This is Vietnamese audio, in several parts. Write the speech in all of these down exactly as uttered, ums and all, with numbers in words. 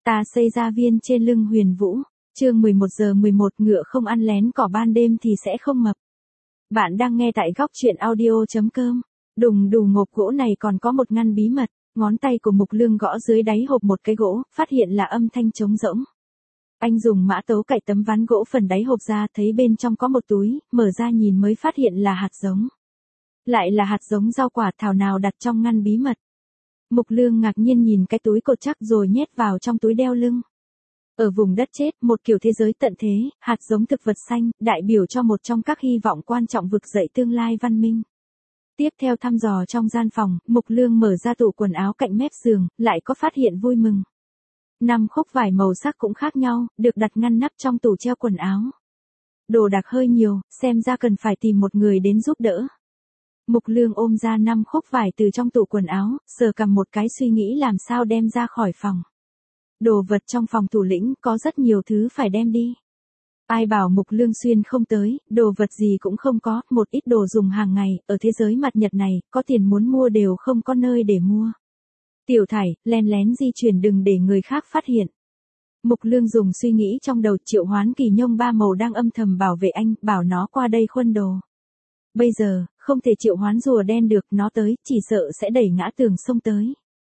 Ta xây ra viên trên lưng Huyền Vũ. Chương mười một giờ mười một, ngựa không ăn lén cỏ ban đêm thì sẽ không mập. Bạn đang nghe tại góc truyện audio chấm com. Đùng đù ngộp gỗ này còn có một ngăn bí mật, ngón tay của Mục Lương gõ dưới đáy hộp một cái gỗ, phát hiện là âm thanh trống rỗng. Anh dùng mã tấu cạy tấm ván gỗ phần đáy hộp ra, thấy bên trong có một túi, mở ra nhìn mới phát hiện là hạt giống. Lại là hạt giống rau quả thảo nào đặt trong ngăn bí mật. Mục Lương ngạc nhiên nhìn cái túi cột chắc rồi nhét vào trong túi đeo lưng. Ở vùng đất chết, một kiểu thế giới tận thế, hạt giống thực vật xanh, đại biểu cho một trong các hy vọng quan trọng vực dậy tương lai văn minh. Tiếp theo thăm dò trong gian phòng, Mục Lương mở ra tủ quần áo cạnh mép giường, lại có phát hiện vui mừng. Năm khúc vải màu sắc cũng khác nhau, được đặt ngăn nắp trong tủ treo quần áo. Đồ đạc hơi nhiều, xem ra cần phải tìm một người đến giúp đỡ. Mục Lương ôm ra năm khúc vải từ trong tủ quần áo, sờ cầm một cái suy nghĩ làm sao đem ra khỏi phòng. Đồ vật trong phòng thủ lĩnh có rất nhiều thứ phải đem đi. Ai bảo Mục Lương xuyên không tới, đồ vật gì cũng không có, một ít đồ dùng hàng ngày, ở thế giới mặt nhật này, có tiền muốn mua đều không có nơi để mua. Tiểu Thải, len lén di chuyển đừng để người khác phát hiện. Mục Lương dùng suy nghĩ trong đầu triệu hoán Kỳ Nhông ba màu đang âm thầm bảo vệ anh, bảo nó qua đây khuân đồ. Bây giờ, không thể triệu hoán rùa đen được, nó tới, chỉ sợ sẽ đẩy ngã tường sông tới.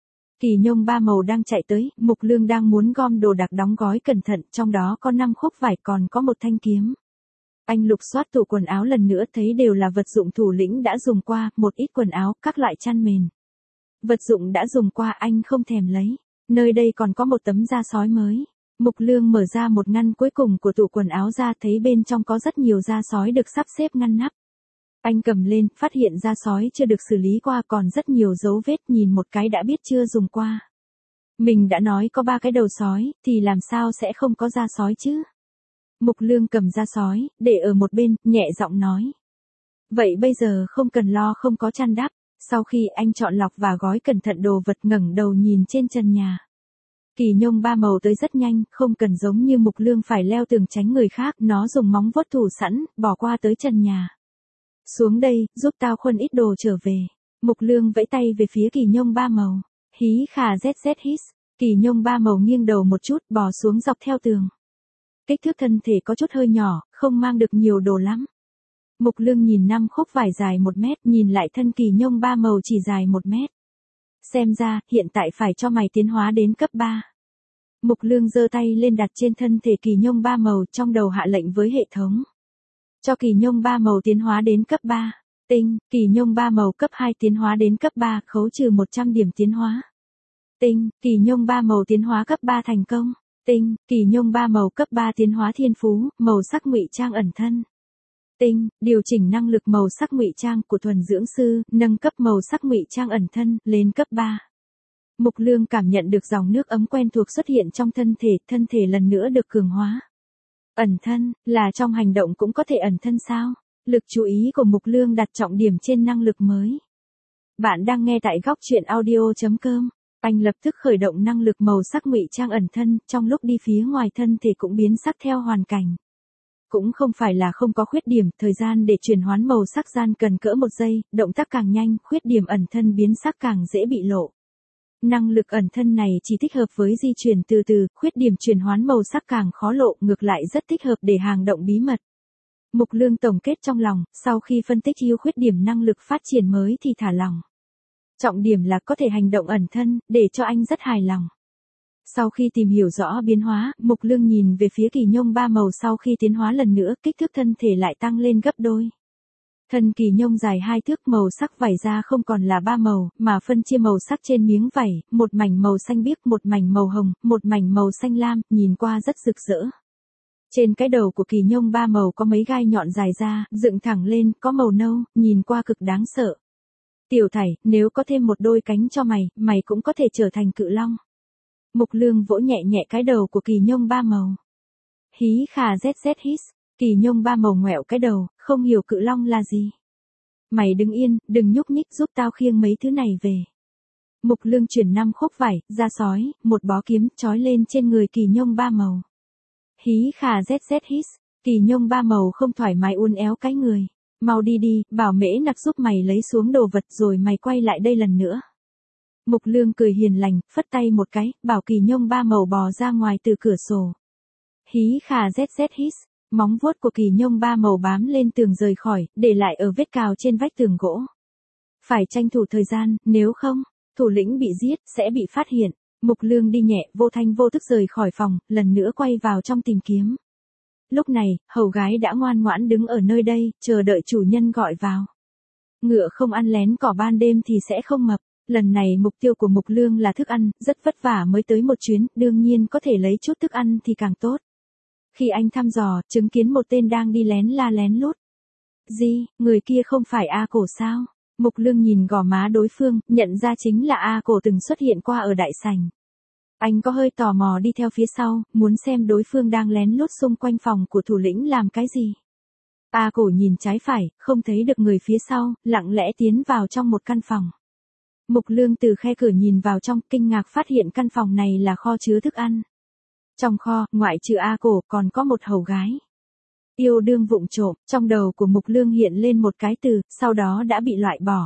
Kỳ Nhông ba màu đang chạy tới, Mục Lương đang muốn gom đồ đạc đóng gói cẩn thận, trong đó có năm khúc vải còn có một thanh kiếm. Anh lục soát tủ quần áo lần nữa thấy đều là vật dụng thủ lĩnh đã dùng qua, một ít quần áo, các loại chăn mền. Vật dụng đã dùng qua anh không thèm lấy, nơi đây còn có một tấm da sói mới. Mục Lương mở ra một ngăn cuối cùng của tủ quần áo ra thấy bên trong có rất nhiều da sói được sắp xếp ngăn nắp. Anh cầm lên, phát hiện da sói chưa được xử lý qua còn rất nhiều dấu vết nhìn một cái đã biết chưa dùng qua. Mình đã nói có ba cái đầu sói, thì làm sao sẽ không có da sói chứ? Mục Lương cầm da sói, để ở một bên, nhẹ giọng nói. Vậy bây giờ không cần lo không có chăn đắp. Sau khi anh chọn lọc và gói cẩn thận đồ vật ngẩng đầu nhìn trên trần nhà. Kỳ Nhông ba màu tới rất nhanh, không cần giống như Mục Lương phải leo tường tránh người khác, nó dùng móng vuốt thủ sẵn, bỏ qua tới trần nhà. Xuống đây, giúp tao khuân ít đồ trở về. Mục Lương vẫy tay về phía Kỳ Nhông ba màu. Hí khà zz hít. Kỳ Nhông ba màu nghiêng đầu một chút, bò xuống dọc theo tường. Kích thước thân thể có chút hơi nhỏ, không mang được nhiều đồ lắm. Mục Lương nhìn năm khúc vải dài một mét, nhìn lại thân Kỳ Nhông ba màu chỉ dài một mét. Xem ra, hiện tại phải cho mày tiến hóa đến cấp ba. Mục Lương giơ tay lên đặt trên thân thể Kỳ Nhông ba màu, trong đầu hạ lệnh với hệ thống. Cho Kỳ Nhông ba màu tiến hóa đến cấp ba. Tinh, Kỳ Nhông ba màu cấp hai tiến hóa đến cấp ba, khấu trừ một trăm điểm tiến hóa. Tinh, Kỳ Nhông ba màu tiến hóa cấp ba thành công. Tinh, Kỳ Nhông ba màu cấp ba tiến hóa thiên phú, màu sắc ngụy trang ẩn thân. Tinh, điều chỉnh năng lực màu sắc ngụy trang của thuần dưỡng sư, nâng cấp màu sắc ngụy trang ẩn thân lên cấp ba. Mục Lương cảm nhận được dòng nước ấm quen thuộc xuất hiện trong thân thể, thân thể lần nữa được cường hóa. Ẩn thân, là trong hành động cũng có thể ẩn thân sao? Lực chú ý của Mục Lương đặt trọng điểm trên năng lực mới. Bạn đang nghe tại góc truyện audio chấm com. Anh lập tức khởi động năng lực màu sắc ngụy trang ẩn thân, trong lúc đi phía ngoài thân thể cũng biến sắc theo hoàn cảnh. Cũng không phải là không có khuyết điểm, thời gian để chuyển hoán màu sắc gian cần cỡ một giây, động tác càng nhanh, khuyết điểm ẩn thân biến sắc càng dễ bị lộ. Năng lực ẩn thân này chỉ thích hợp với di chuyển từ từ, khuyết điểm chuyển hoán màu sắc càng khó lộ, ngược lại rất thích hợp để hàng động bí mật. Mục Lương tổng kết trong lòng, sau khi phân tích ưu khuyết điểm năng lực phát triển mới thì thả lòng. Trọng điểm là có thể hành động ẩn thân, để cho anh rất hài lòng. Sau khi tìm hiểu rõ biến hóa, Mục Lương nhìn về phía Kỳ Nhông ba màu sau khi tiến hóa lần nữa, kích thước thân thể lại tăng lên gấp đôi. Thân Kỳ Nhông dài hai thước, màu sắc vải da không còn là ba màu, mà phân chia màu sắc trên miếng vải, một mảnh màu xanh biếc, một mảnh màu hồng, một mảnh màu xanh lam, nhìn qua rất rực rỡ. Trên cái đầu của Kỳ Nhông ba màu có mấy gai nhọn dài ra, dựng thẳng lên, có màu nâu, nhìn qua cực đáng sợ. Tiểu Thải, nếu có thêm một đôi cánh cho mày, mày cũng có thể trở thành cự long. Mục Lương vỗ nhẹ nhẹ cái đầu của Kỳ Nhông ba màu. Hí khà zz hít. Kỳ Nhông ba màu ngoẹo cái đầu, không hiểu cự long là gì. Mày đứng yên, đừng nhúc nhích, giúp tao khiêng mấy thứ này về. Mục Lương chuyển năm khúc vải, da sói, một bó kiếm, trói lên trên người Kỳ Nhông ba màu. Hí khà zz hít. Kỳ Nhông ba màu không thoải mái uốn éo cái người. Mau đi đi, bảo Mễ Nặc giúp mày lấy xuống đồ vật rồi mày quay lại đây lần nữa. Mục Lương cười hiền lành, phất tay một cái, bảo Kỳ Nhông ba màu bò ra ngoài từ cửa sổ. Hí khà zz hít, móng vuốt của Kỳ Nhông ba màu bám lên tường rời khỏi, để lại ở vết cào trên vách tường gỗ. Phải tranh thủ thời gian, nếu không, thủ lĩnh bị giết, sẽ bị phát hiện. Mục Lương đi nhẹ, vô thanh vô tức rời khỏi phòng, lần nữa quay vào trong tìm kiếm. Lúc này, hầu gái đã ngoan ngoãn đứng ở nơi đây, chờ đợi chủ nhân gọi vào. Ngựa không ăn lén cỏ ban đêm thì sẽ không mập. Lần này mục tiêu của Mục Lương là thức ăn, rất vất vả mới tới một chuyến, đương nhiên có thể lấy chút thức ăn thì càng tốt. Khi anh thăm dò, chứng kiến một tên đang đi lén la lén lút. Gì, người kia không phải A Cổ sao? Mục Lương nhìn gò má đối phương, nhận ra chính là A Cổ từng xuất hiện qua ở đại sảnh. Anh có hơi tò mò đi theo phía sau, muốn xem đối phương đang lén lút xung quanh phòng của thủ lĩnh làm cái gì. A Cổ nhìn trái phải, không thấy được người phía sau, lặng lẽ tiến vào trong một căn phòng. Mục Lương từ khe cửa nhìn vào trong, kinh ngạc phát hiện căn phòng này là kho chứa thức ăn. Trong kho, ngoại trừ A Cổ, còn có một hầu gái. Yêu đương vụng trộm, trong đầu của Mục Lương hiện lên một cái từ, sau đó đã bị loại bỏ.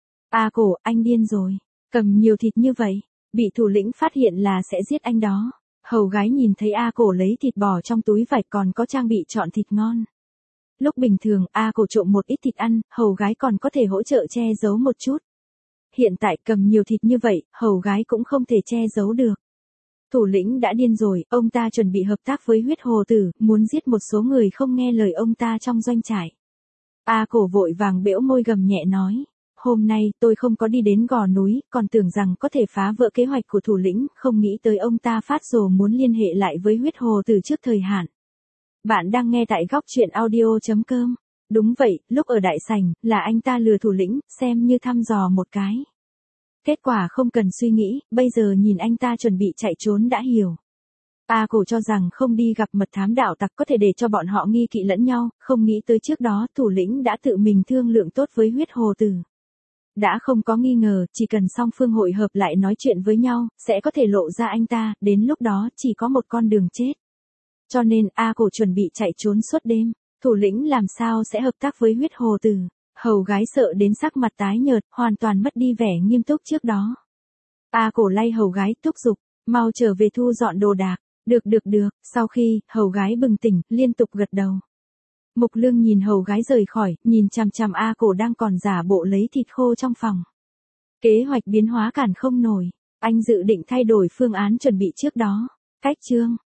A Cổ, anh điên rồi, cầm nhiều thịt như vậy, bị thủ lĩnh phát hiện là sẽ giết anh đó. Hầu gái nhìn thấy A Cổ lấy thịt bò trong túi vải còn có trang bị chọn thịt ngon. Lúc bình thường, A Cổ trộm một ít thịt ăn, hầu gái còn có thể hỗ trợ che giấu một chút. Hiện tại cầm nhiều thịt như vậy, hầu gái cũng không thể che giấu được. Thủ lĩnh đã điên rồi, ông ta chuẩn bị hợp tác với huyết hồ tử, muốn giết một số người không nghe lời ông ta trong doanh trại. A Cổ vội vàng bẽo môi gầm nhẹ nói, hôm nay tôi không có đi đến gò núi, còn tưởng rằng có thể phá vỡ kế hoạch của thủ lĩnh, không nghĩ tới ông ta phát rồ muốn liên hệ lại với huyết hồ tử trước thời hạn. Bạn đang nghe tại góc truyện audio chấm com. Đúng vậy, lúc ở đại sảnh, là anh ta lừa thủ lĩnh, xem như thăm dò một cái. Kết quả không cần suy nghĩ, bây giờ nhìn anh ta chuẩn bị chạy trốn đã hiểu. A Cổ cho rằng không đi gặp mật thám đạo tặc có thể để cho bọn họ nghi kỵ lẫn nhau, không nghĩ tới trước đó thủ lĩnh đã tự mình thương lượng tốt với huyết hồ tử. Đã không có nghi ngờ, chỉ cần song phương hội hợp lại nói chuyện với nhau, sẽ có thể lộ ra anh ta, đến lúc đó chỉ có một con đường chết. Cho nên A Cổ chuẩn bị chạy trốn suốt đêm, thủ lĩnh làm sao sẽ hợp tác với huyết hồ tử. Hầu gái sợ đến sắc mặt tái nhợt, hoàn toàn mất đi vẻ nghiêm túc trước đó. A Cổ lay hầu gái thúc giục, mau trở về thu dọn đồ đạc. Được được được, sau khi, hầu gái bừng tỉnh, liên tục gật đầu. Mục Lương nhìn hầu gái rời khỏi, nhìn chằm chằm A Cổ đang còn giả bộ lấy thịt khô trong phòng. Kế hoạch biến hóa cản không nổi, anh dự định thay đổi phương án chuẩn bị trước đó. Cách chương